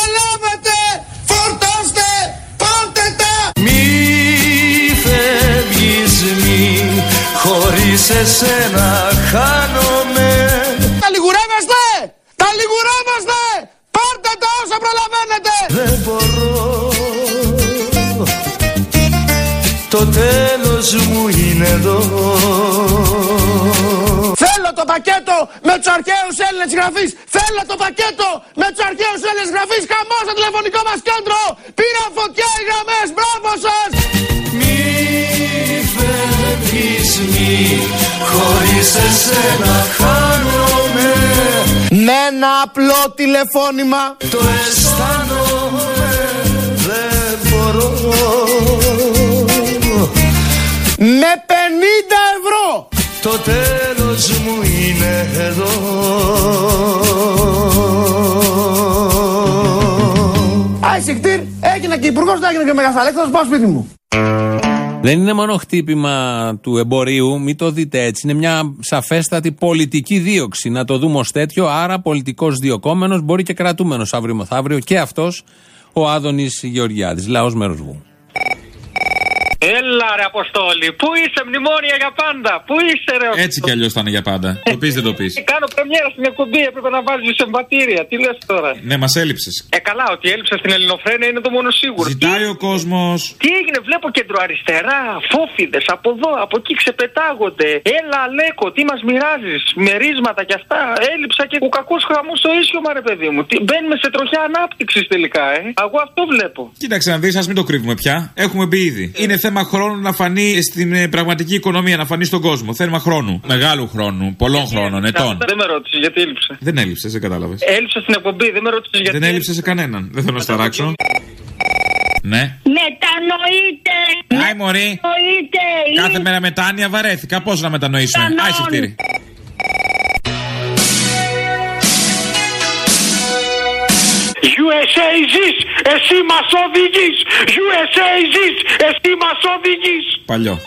φορτώστε, πάρτε τα. Μη φεύγεις, μη χωρίς εσένα χάνομαι. Τα λιγουρεύεστε, πάρτε τα όσα προλαβαίνετε. Δεν μπορώ, το τέλος μου είναι εδώ. Θέλω το πακέτο με τους αρχαίους Έλληνες γραφείς. Θέλω το πακέτο με τους αρχαίους Έλληνες γραφείς. Χαμός στο τηλεφωνικό μας κέντρο. Πήραν φωτιά οι γραμμές. Μπράβο σας. Μη φεύγεις, μη χωρίς εσένα χάνομαι. Με ένα απλό τηλεφώνημα το αισθάνομαι, δεν μπορώ. Με 50 ευρώ το τέλος μου είναι εδώ. Άισικτήρ, έγινα και υπουργός, έγινα και μεγαθαλέκτος, θα πάω σπίτι μου. Δεν είναι μόνο χτύπημα του εμπορίου, μην το δείτε έτσι. Είναι μια σαφέστατη πολιτική δίωξη. Να το δούμε ως τέτοιο. Άρα, πολιτικός διωκόμενος, μπορεί και κρατούμενος αύριο μεθαύριο και αυτός ο Άδωνης Γεωργιάδης. Λαός μέρος Βου. Έλα ρε Αποστόλη, πού είσαι, μνημόνια για πάντα, πού είσαι ρε. Έτσι κι αλλιώς θα είναι για πάντα. Το πεις δεν το πεις. Κάνω πρεμιέρα στην εκπομπή, έπρεπε να βάζεις εμβατήρια, τι λες τώρα. Ναι, μας έλειψες. Καλά, ότι έλειψα στην Ελληνοφρένεια είναι το μόνο σίγουρο. Ζητάει ο κόσμος. Τι έγινε, βλέπω κεντροαριστερά, φόφιδες από εδώ, από εκεί ξεπετάγονται. Έλα Αλέκο, τι μας μοιράζεις, μερίσματα κι αυτά. Έλειψα και ο κακός χαμός στο ίσιωμα ρε παιδί μου. Μπαίνουμε σε τροχιά ανάπτυξης τελικά, Εγώ αυτό βλέπω. Κοίταξε να δεις, ας μην το κρύβουμε πια. Έχουμε μπει ήδη. Είναι θέμα χρόνου να φανεί στην πραγματική οικονομία, να φανεί στον κόσμο. Θέμα χρόνου. Μεγάλου χρόνου. Πολλών χρόνων, ετών. Δεν με ρώτησε γιατί έλειψε. Δεν έλειψε, δεν κατάλαβες. Έλειψε στην εκπομπή, δεν με ρώτησε γιατί. Δεν έλειψε σε κανέναν. Δεν θέλω να σταράξω. Ναι. Μετανοείτε! Άι μωρή. Κάθε μέρα μετάνοια βαρέθηκα. Πώς να μετανοήσουμε. Άι συχτήρι. USA ζεις, εσύ μας οδηγείς. USA ζεις, εσύ μας οδηγείς. Παλιό.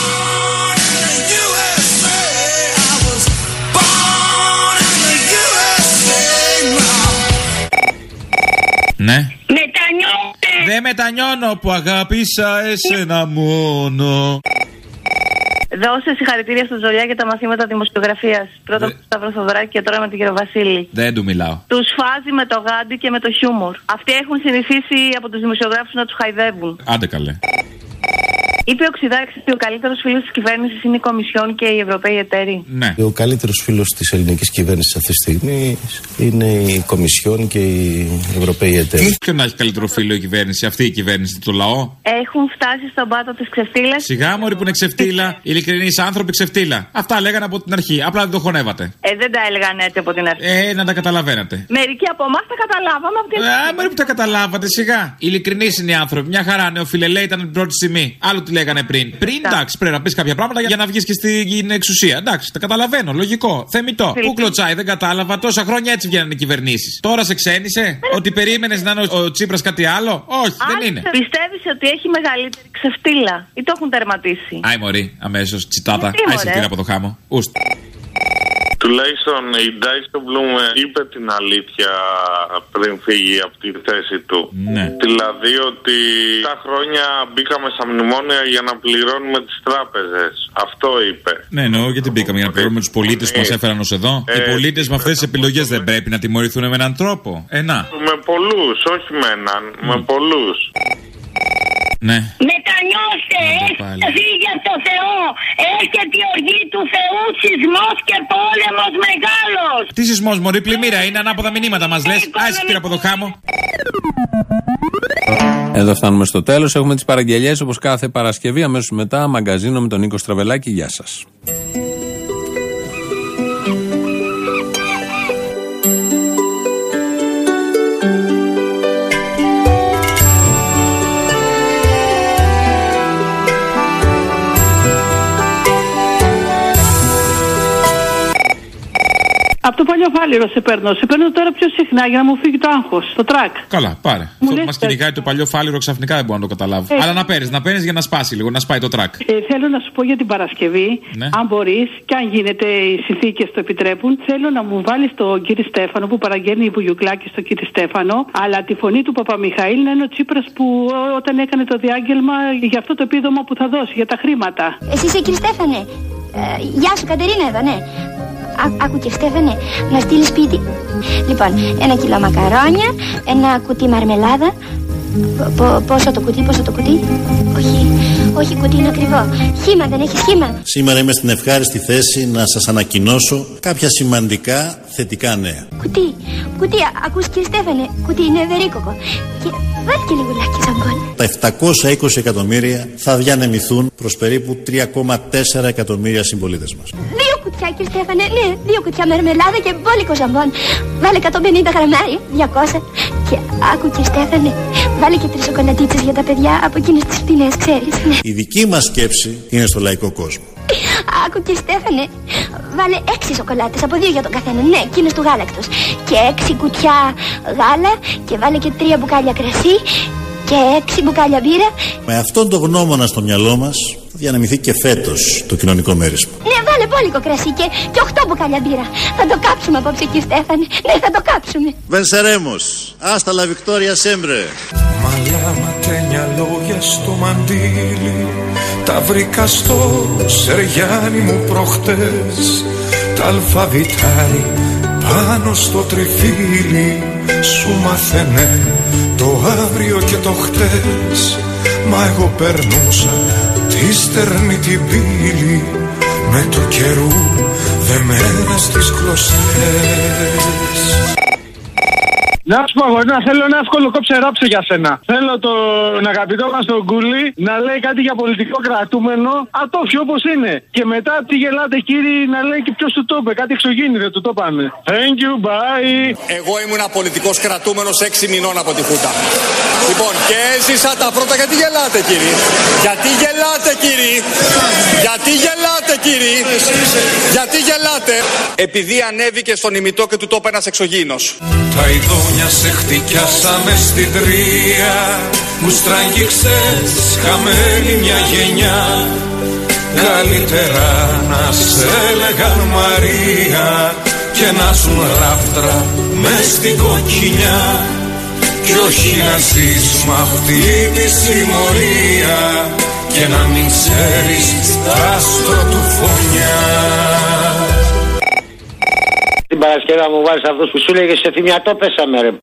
Ναι. Μετανιώτε. Δεν μετανιώνω που αγάπησα εσένα μόνο. Δώσε συγχαρητήρια στο Τζολιά για τα μαθήματα δημοσιογραφίας. Πρώτα με τον Σταύρο Θοδωράκη και τώρα με τον κύριο Βασίλη. Δεν του μιλάω. Τους φάζει με το γάντι και με το χιούμορ. Αυτοί έχουν συνηθίσει από τους δημοσιογράφους να τους χαϊδεύουν. Άντε καλέ. Είπε ο Ξηδάκης ότι ο καλύτερος φίλος της κυβέρνησης είναι η Κομισιόν και οι Ευρωπαίοι εταίροι. Ναι. Ο καλύτερος φίλος της ελληνικής κυβέρνησης αυτή τη στιγμή είναι η Κομισιόν και οι Ευρωπαίοι εταίροι. Ποιον να έχει καλύτερο φίλο η κυβέρνηση, αυτή η κυβέρνηση, το λαό. Έχουν φτάσει στον πάτο της ξεφτύλας. Σιγά μωρή που είναι ξεφτύλα, ειλικρινείς άνθρωποι ξεφτύλα. Αυτά λέγανε από την αρχή, απλά δεν το χωνεύατε. Δεν τα έλεγαν έτσι από την αρχή. Να τα καταλαβαίνατε. Μερικοί από εμάς τα καταλάβαμε από την αρχή. Μωρή που τα καταλάβατε, σιγά. Ειλικρινείς είναι οι άνθρωποι, μια χαρά, νεοφιλελέοι ήταν την πρώτη στιγμή. Άλλο τι λέγανε πριν. Εντάξει, πρέπει να πει κάποια πράγματα για να βγει και στην εξουσία. Εντάξει, τα καταλαβαίνω, λογικό. Θεμιτό. Πού κλωτσάει, δεν κατάλαβα. Τόσα χρόνια έτσι βγαίνουν οι κυβερνήσεις. Τώρα σε ξένησε ότι περίμενες να είναι ο Τσίπρας κάτι άλλο. Όχι, δεν είναι. Πιστεύεις ότι έχει μεγαλύτερη ξεφτύλα ή το έχουν τερματίσει? Άι μωρή, αμέσως, τσιτάτα. Άι σε πήρα από το χάμο. Ούστα. Τουλάχιστον η Ντάισελμπλουμ είπε την αλήθεια πριν φύγει από τη θέση του. Ναι. Δηλαδή ότι τα χρόνια μπήκαμε στα μνημόνια για να πληρώνουμε τις τράπεζες. Αυτό είπε. Ναι, εννοώ γιατί μπήκαμε για να πληρώνουμε τους πολίτες που μας έφεραν ως εδώ. Οι πολίτες με αυτές τις επιλογές δεν πρέπει να τιμωρηθούν με έναν τρόπο. Με πολλούς, όχι με έναν. Με πολλούς. Ναι. Μετανιώστε, έχετε για το Θεό. Έρχεται η οργή του Θεού, σεισμός και πόλεμος μεγάλος. Τι σεισμός μωρή, πλημμύρα είναι, ανάποδα μηνύματα μας λες. Άσε πήρα από το χάμο. Εδώ φτάνουμε στο τέλος. Έχουμε τις παραγγελίες όπως κάθε Παρασκευή. Αμέσως μετά μαγκαζίνο με τον Νίκο Στραβελάκη. Γεια σας. Από το Παλιοφάλιρο σε παίρνω. Σε παίρνω τώρα πιο συχνά για να μου φύγει το άγχος. Το τρακ. Καλά, πάρε. Αυτό που μας κυνηγάει το Παλιοφάλιρο ξαφνικά δεν μπορώ να το καταλάβω. Αλλά να παίρνεις για να σπάσει λίγο, να σπάει το τρακ. Θέλω να σου πω για την Παρασκευή, αν μπορείς και αν γίνεται οι συνθήκες το επιτρέπουν, θέλω να μου βάλεις τον κύριο Στέφανο που παραγγέλνει η Βουγιουκλάκη στον κύριο Στέφανο, αλλά τη φωνή του Παπαμιχαήλ να είναι ο Τσίπρας που όταν έκανε το διάγγελμα για αυτό το επίδομα που θα δώσει, για τα χρήματα. Εσύ είσαι κύριε Στέφανε. Γεια σου, Κατερίνα εδώ, ναι. Άκου και Στέφανε, να στείλει σπίτι. Λοιπόν, 1 κιλό μακαρόνια, 1 κουτί μαρμελάδα. Πόσο το κουτί? Όχι, κουτί είναι ακριβό. Χύμα, δεν έχει χύμα? Σήμερα είμαι στην ευχάριστη θέση να σας ανακοινώσω κάποια σημαντικά θετικά νέα. Κουτί, ακούς κύριε Στέφανε, κουτί είναι ευερίκοκο. Και βάλει και λιγουλάκι ζαμπόν. Τα 720 εκατομμύρια θα διανεμηθούν προς περίπου 3,4 εκατομμύρια συμπολίτες μας. 2 κουτιά κύριε Στέφανε, ναι, 2 κουτιά μερμελάδα και μπόλικο ζαμπόν. Βάλε 150 γραμμάρια, 200. Και άκου κύριε Στέφανε, βάλε και 3 σοκολατίτσες για τα παιδιά από εκείνες τις φτηνές, ξέρεις. Ναι. Η δική μας σκέψη είναι στο λαϊκό κόσμο. Άκου κύριε Στέφανε, βάλε 6 σοκολάτες από 2 για τον καθένα, ναι, εκείνες του γάλακτος. Και 6 κουτιά γάλα και βάλε και 3 μπουκάλια κρασί και 6 μπουκάλια μπύρα. Με αυτόν τον γνώμονα στο μυαλό μας θα διανεμηθεί και φέτος το κοινωνικό μέρισμα. Ναι, βάλε μπόλικο κρασί και 8 μπουκάλια μπύρα. Θα το κάψουμε απόψε κύριε Στέφανε. Ναι, θα το κάψουμε. Venceremos. Hasta la victoria siempre. Μαλάματένια λόγια στο μαντίλι, τα βρήκα στο Σεριάνι μου προχτές. Τα αλφαβητάρι πάνω στο τριφύλι σου μαθαίνε το αύριο και το χτες. Μα εγώ περνούσα τη στερνή την πύλη με του καιρού δεμένα στις κλωστές. Να σου πω, αγόρι, θέλω ένα εύκολο κόψε ράψε για σένα. Θέλω τον αγαπητό μας τον Κούλι να λέει κάτι για πολιτικό κρατούμενο, ατόφιο όπως είναι. Και μετά τι γελάτε κύριοι να λέει και ποιος του το είπε, κάτι εξωγήινη δεν του το πάνε. Thank you, bye. Εγώ ήμουν πολιτικός κρατούμενος 6 μηνών από τη Χούτα. Λοιπόν, και έζησα τα πρώτα. Γιατί γελάτε κύριοι? Γιατί γελάτε κύριοι? Γιατί γελάτε κύριοι? Γιατί γελάτε? Επειδή ανέβηκε στον ημιτό και του το είπε ένας εξωγήινος. Τα ειδόνια σε χτυκιάσαμε στην τρία, μου στραγγίξες χαμένη μια γενιά. Καλύτερα να σε έλεγαν Μαρία και να ζουν ράφτρα μες στην κοκκινιά, κι όχι να ζεις μ' αυτή τη συμμορία και να μην ξέρεις τ' άστρο του φωνιά. Την Παρασκευή μου βάζεις αυτός που σου λέγε σε θυμιατό πέσαμε ρε.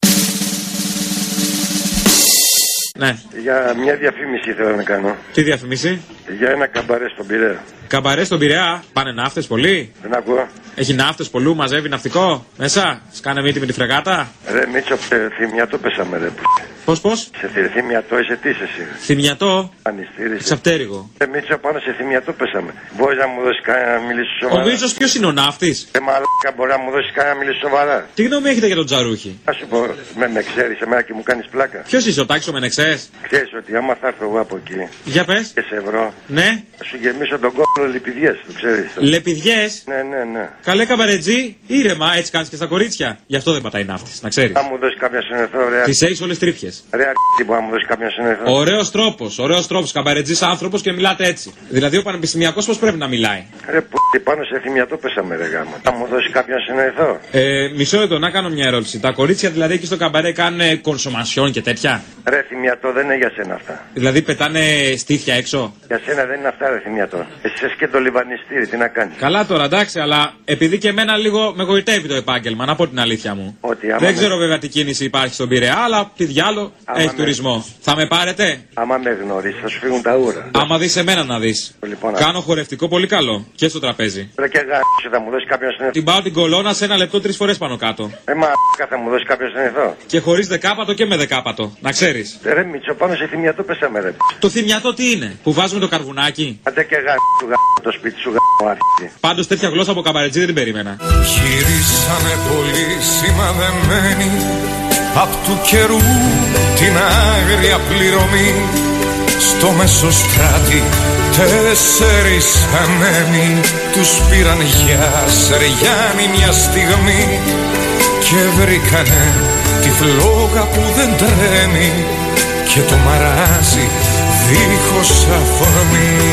Ναι. Για μια διαφήμιση θέλω να κάνω. Τι διαφήμιση? Για ένα καμπαρέ στον Πειραιά. Καμπαρέ στον Πειραιά, πάνε ναύτες πολύ. Δεν ακούω. Έχει ναύτες πολλού, μαζεύει ναυτικό μέσα. Σκάνε μύτη με τη φρεγάτα. Ρε Μίτσο, θυμιατό πέσαμε ρε. Πώς? Σε θυμιατό είσαι τι εσύ? Θυμιατό. Ανιστήρισε. Ξαπτέρυγο. Ρε Μίτσο, πάνω σε θυμιατό πέσαμε. Μπορεί να μου δώσει κανένα να μιλήσει σοβαρά? Ο Μίτσος ποιος είναι ο ναύτης? Μαλάκα, μπορεί να μου δώσει κανένα να μιλήσει σοβαρά? Τι γνώμη έχετε για τον Τζαρούχη? Α σου πω, με ξέρεις εμένα και μου κάνεις πλάκα. Ποιος είσαι, ο Τάκης ο Μενεξές? Ξέρεις ότι άμα θα έρθω εγώ από εκεί. Για πες. Και σε βρω. Ναι. Θα σου γεμίσω τον κόλλο λεπιδιές, το ξέρεις. Λεπιδιές? Ναι. Καλέ καμπαρετζή, ήρεμα, έτσι κάνεις και στα κορίτσια. Γι' αυτό δεν πατάει ναύτης, να ξέρεις. Θα μου δώσει κάποια συνεθρό, ρε. Τις έχεις όλες τρίφιες. Ρε που θα μου δώσει κάποια συνεθρό. Ωραίος τρόπος, καμπαρετζής άνθρωπος και μιλάτε έτσι. Δηλαδή ο πανεπιστημιακός πώς πρέπει να μιλάει? Ρε που πάνω σε θυμιατό πέσαμε ρε γάμα. Θα μου δώσει κάποια συνεθρό. Μισό λεπτό, να κάνω μια ερώτηση. Τα κορίτσια δηλαδή εκεί στο καμπαρέ κάνουν κονσομασιόν και τέτοια? Ρε θυμιατό δεν είναι για σένα αυτά. Δηλαδή πετάνε στήθια έξω? Για σένα δεν είναι αυτά ρε θυμιατό. Εσύ είσαι και το λιβανιστήρι, τι να κάνεις. Καλά τώρα εντάξει, αλλά επειδή και εμένα λίγο με γοητεύει το επάγγελμα, να πω την αλήθεια μου. Δεν ξέρω βέβαια τι κίνηση υπάρχει στον Πειραιά, αλλά τι διάλο έχει τουρισμό. Θα με πάρετε? Άμα με γνωρίσεις θα σου φύγουν τα ούρα. Άμα δεις εμένα να δεις. Λοιπόν, κάνω χορευτικό πολύ καλό και στο τραπέζι. Ρε και γάμισε, θα μου δώσει κάποιον συνεθρό. Την πάω την κολόνα σε 1 λεπτό 3 φορές πάνω κάτω. Θα μου δώσει κάποιον συνεθρό. Και χωρίς δεκάπατο και με δεκάπατο, να ξέρεις. Ρε Μίτσο, πάνω σε θυμιατό πέσαμε ρε. Το θυμιατό τι είναι, που βάζουμε το καρβουνάκι? Αντε και το σπίτι σου Πάντως τέτοια γλώσσα από καμπαρετζή δεν την περίμενα. Γυρίσανε πολύ σημαδεμένοι απ' του καιρού την άγρια πληρωμή. Στο Μεσοστράτη 4 ανέμοι τους πήραν για Σεριάννη μια στιγμή και βρήκανε τη φλόγα που δεν τρέμει και το μαράζι δίχως αφορμή.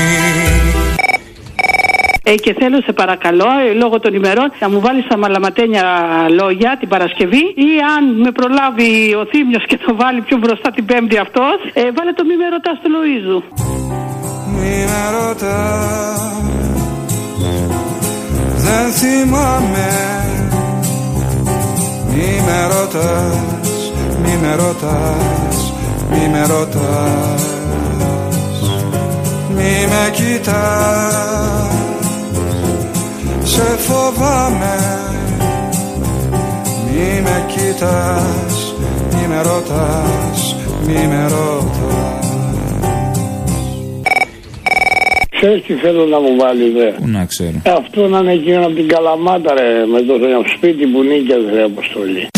Και θέλω σε παρακαλώ, λόγω των ημερών, να μου βάλεις τα μαλαματένια λόγια την Παρασκευή ή αν με προλάβει ο Θήμιος και το βάλει πιο μπροστά την Πέμπτη αυτός, βάλε το μη με ρωτάς του Λοΐζου. Μη με ρωτάς, δεν θυμάμαι. Μη με ρωτάς, μη με ρωτάς, μη με ρωτάς. Μη με κοιτάς, σε φοβάμαι. Μη με κοιτάς, μη με ρωτάς, μη με ρωτάς. Ξέρεις τι θέλω να μου βάλει δε? Πού να ξέρω. Αυτό να είναι εκείνο από την Καλαμάτα ρε, με το σπίτι που νίκιαζε ρε Αποστολή.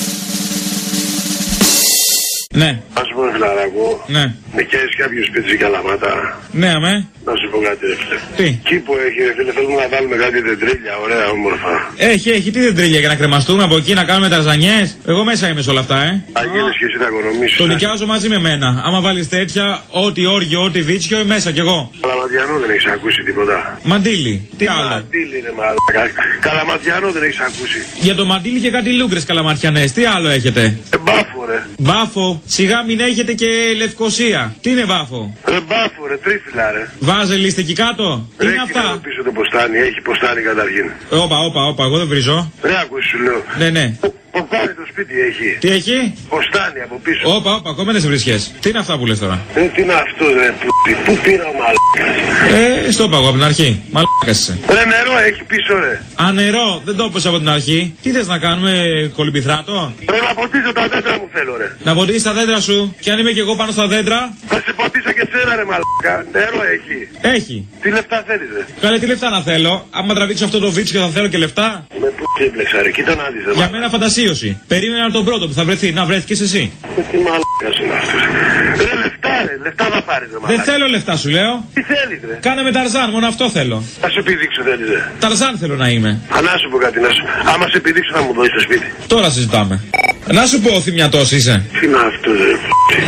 Ναι. Ας πούμε φιλαράκο. Ναι. Νοικιάζεις κάποιο σπίτι στην Καλαμάτα? Ναι, αμέ. Να σου πω κάτι ρε φίλε. Τι? Εκεί που έχει ρε φίλε θέλουμε να βάλουμε κάτι δεντρίλια, ωραία όμορφα. Έχει, τι δεντρίλια για να κρεμαστούμε από εκεί, να κάνουμε ταρζανιές. Εγώ μέσα είμαι σε όλα αυτά, Αγγέλες και εσύ τα οικονομήσεις. Το νοικιάζω μαζί με μένα. Άμα βάλεις τέτοια, ό,τι όργιο, ό,τι βίτσιο, μέσα κι εγώ. Καλαματιανό δεν έχεις ακούσει τίποτα? Μαντίλι. Τι άλλο? Μαντίλι είναι μαλάκα. Καλαματιανό δεν έχεις ακούσει? Για το μαντίλι και κάτι λούγκρες καλαματιανές. Τι άλλο έχετε? Μπάφο ρε. Μπάφο. Σιγά μην έχετε και Λευκοσία. Τι είναι μπάφο? Μπάφο ρε, τρίφυλλα ρε. Βάζελιστε εκεί κάτω. Τι είναι αυτά? Πίσω το ποστάνι, έχει ποστάνι καταρχήν. Όπα, εγώ δεν βρίζω. Ρε ακούσεις σου λέω. Ναι. Ποπάρι το σπίτι έχει. Τι έχει? Ποστάνι από πίσω. Όπα, ακόμα δεν σε βρίσκες. Τι είναι αυτά που λες τώρα? Τι είναι αυτό ρε, πού πήρα ο μαλάκας? Στο είπα εγώ από την αρχή. Μαλάκας είσαι. Ρε νερό έχει πίσω ρε. Α, νερό, δεν το είπες από την αρχή. Τι θες να κάνουμε, κολυμπηθράτο? Ρε να ποτίσω τα δέντρα μου θέλω ρε. Να ποτίσεις τα δέντρα σου. Και αν είμαι και εγώ πάνω στα δέντρα. Θα σε ποτίσω και σένα ρε μαλάκα. Νερό έχει. Έχει. Τι λεφτά θέλεις ρε? Καλέ, τι λεφτά να θέλω? Άμα τραβήξω αυτό το βίτσιο θα θέλω και λεφτά. Με πού ξύπλεξα ρε, κοίτα να δεις ρε. Για μένα φαντασίωση. Περίμενα τον πρώτο που θα βρεθεί. Να βρέθηκες εσύ. Τι μαλάκας είναι αυτός. Ρε λεφτά ρε, λεφτά θα πάρεις ρε μαλάκα. Δεν θέλω λεφτά σου λέω. Τι θέλεις ρε? Κάνε με Ταρζάν, μόνο αυτό θέλω. Θα σου επιδείξω θέλεις ρε. Ταρζάν θέλω να είμαι. Να σου πω κάτι, άμα σε επιδείξω θα μου δώσεις το σπίτι. Τώρα συζητάμε. Να σου πω, θυμιατός είσαι. Τι είναι αυτό ρε.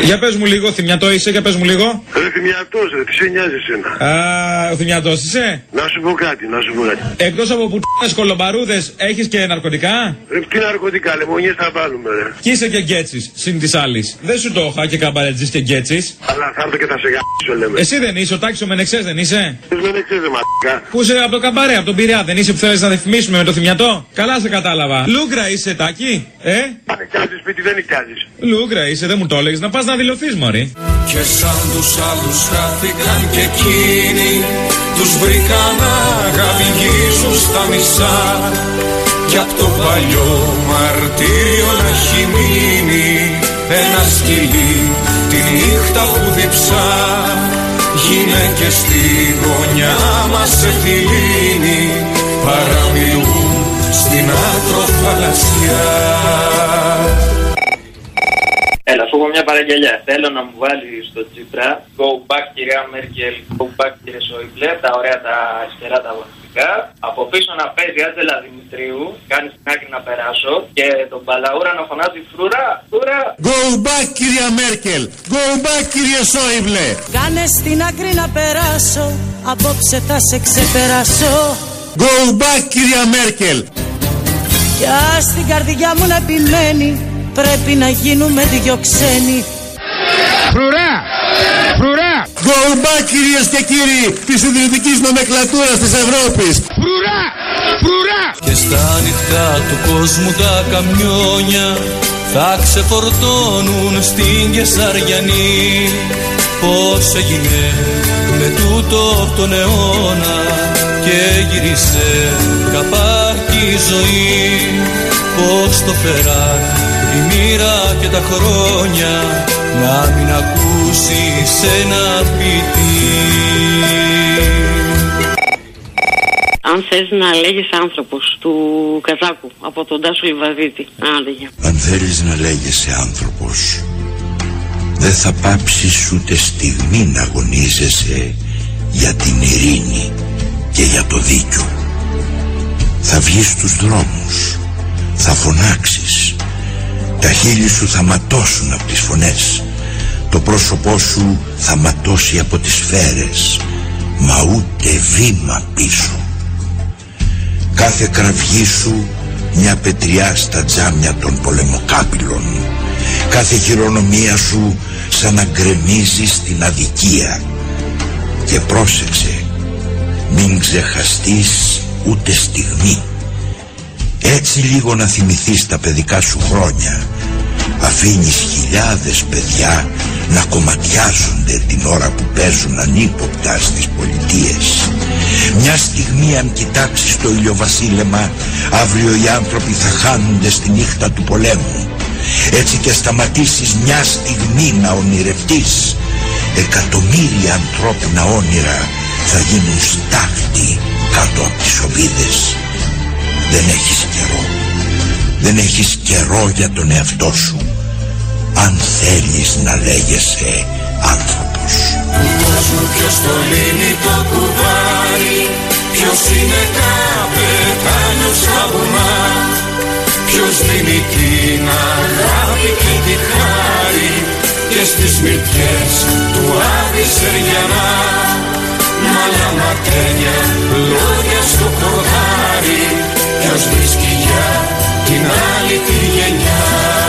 Για πες μου λίγο, θυμιατό είσαι, για πες μου λίγο. Θυμιατός ρε, τι σε νοιάζει εσένα. Ο θυμιατός είσαι. Να σου πω κάτι. Εκτός από πουτίνες κολομπαρούδες, έχεις και ναρκωτικά. Τι ναρκωτικά, λεμονιές θα βάλουμε ρε. Και είσαι και γκέτσις, συν της άλλης. Δεν σου το είχα και καμπαρετζής και γκέτσις. Αλλά θα έρθω και θα σε γαμίσω λέμε. Εσύ δεν είσαι, ο Τάκης ο Μενεξές δεν είσαι. Μενεξές ρε μαλάκα. Πού είσαι από το καμπαρέ, από τον Πειραιά, δεν είσαι που θέλεις να διαφημίσουμε με το θυμιατό. Καλά σε κατάλαβα. Λούγκρα είσαι, Τάκη, Νοικιάζεις σπίτι, δεν νοικιάζεις. Λούγκρα είσαι, δεν μου το έλεγες, να πας να δηλωθείς μωρή. Και σαν τους άλλους χάθηκαν και εκείνοι, τους βρήκαν να γαβγίζουν στα μισά. Κι απ' το παλιό μαρτύριο να έχει μείνει ένα σκυλί τη νύχτα που διψά. Γυναίκες στη γωνιά μας σε θηλύνει, παραμιλούν στην άκρο θαλασσιά. Έλα, σου έχω μια παραγγελιά. Θέλω να μου βάλει στο Τσίπρα Go back κυρία Μέρκελ, Go back κύριε Σόιμπλε, τα ωραία τα αριστερά τα αγωνιστικά. Από πίσω να παίζει Άντζελα Δημητρίου, κάνει την άκρη να περάσω. Και τον Μπαλαούρα να φωνάζει φρουρά, φρουρά. Go back κυρία Μέρκελ, Go back κύριε Σόιμπλε. Κάνε στην άκρη να περάσω, απόψε θα σε ξεπεράσω. Go back κυρία Μέρκελ. Κι ας την καρδιά μου να επιμένει, πρέπει να γίνουμε δυο ξένοι. Φρουρά! Φρουρά! Go back κυρίες και κύριοι της ιδρυτικής νομεκλατούρας της Ευρώπης. Φρουρά! Φρουρά! Και στα νυχτά του κόσμου τα καμιόνια θα ξεφορτώνουν στην Κεσαριανή. Πώς έγινε με τούτο τον αιώνα και γύρισε καπάκι η ζωή. Πώς το φέραν η μοίρα και τα χρόνια να μην ακούσεις ένα ποιητή. Αν θες να λέγεις άνθρωπος του Καζάκου από τον Τάσο Λιβαδίτη. Αν θέλεις να λέγεσαι άνθρωπος, δεν θα πάψεις ούτε στιγμή να αγωνίζεσαι για την ειρήνη και για το δίκιο. Θα βγεις στους δρόμους, θα φωνάξεις, τα χείλη σου θα ματώσουν από τις φωνές, το πρόσωπό σου θα ματώσει από τις σφαίρες, μα ούτε βήμα πίσω. Κάθε κραυγή σου μια πετριά στα τζάμια των πολεμοκάπηλων, κάθε χειρονομία σου σαν να γκρεμίζει στην αδικία. Και πρόσεξε, μην ξεχαστείς ούτε στιγμή. Έτσι λίγο να θυμηθείς τα παιδικά σου χρόνια. Αφήνεις χιλιάδες παιδιά να κομματιάζονται την ώρα που παίζουν ανύποπτα στις πολιτείες. Μια στιγμή αν κοιτάξεις το ηλιοβασίλεμα, αύριο οι άνθρωποι θα χάνονται στη νύχτα του πολέμου. Έτσι και σταματήσεις μια στιγμή να ονειρευτείς, εκατομμύρια ανθρώπινα όνειρα θα γίνουν στάχτη κάτω από τις οβίδες. Δεν έχεις καιρό. Δεν έχεις καιρό για τον εαυτό σου, αν θέλεις να λέγεσαι άνθρωπος. Του κόσμου ποιος το λύνει το κουβάρι, ποιος είναι καπετάνιος στα βουνά, ποιος δίνει την αγάπη και τη χάρη και στις μυτιές του Άδη Σεριανά. Μαλά ματένια, λόγια στο κορδάρι, ποιος βρίσκει για την άλλη τη γενιά.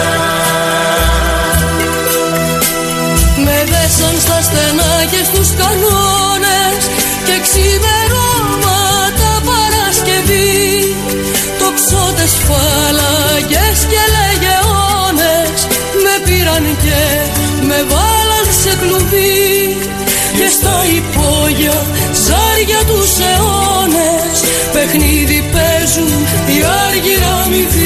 Με δέσαν στα στενά και στους κανόνες και ξημερώματα Παρασκευή, τοξότες, φάλαγγες και λεγεώνες με πήραν και με βάλαν σε κλουβί. Και στα υπόγεια ζάρια τους αιώνες παιχνίδι παίζουν οι άργυρα μυθοί.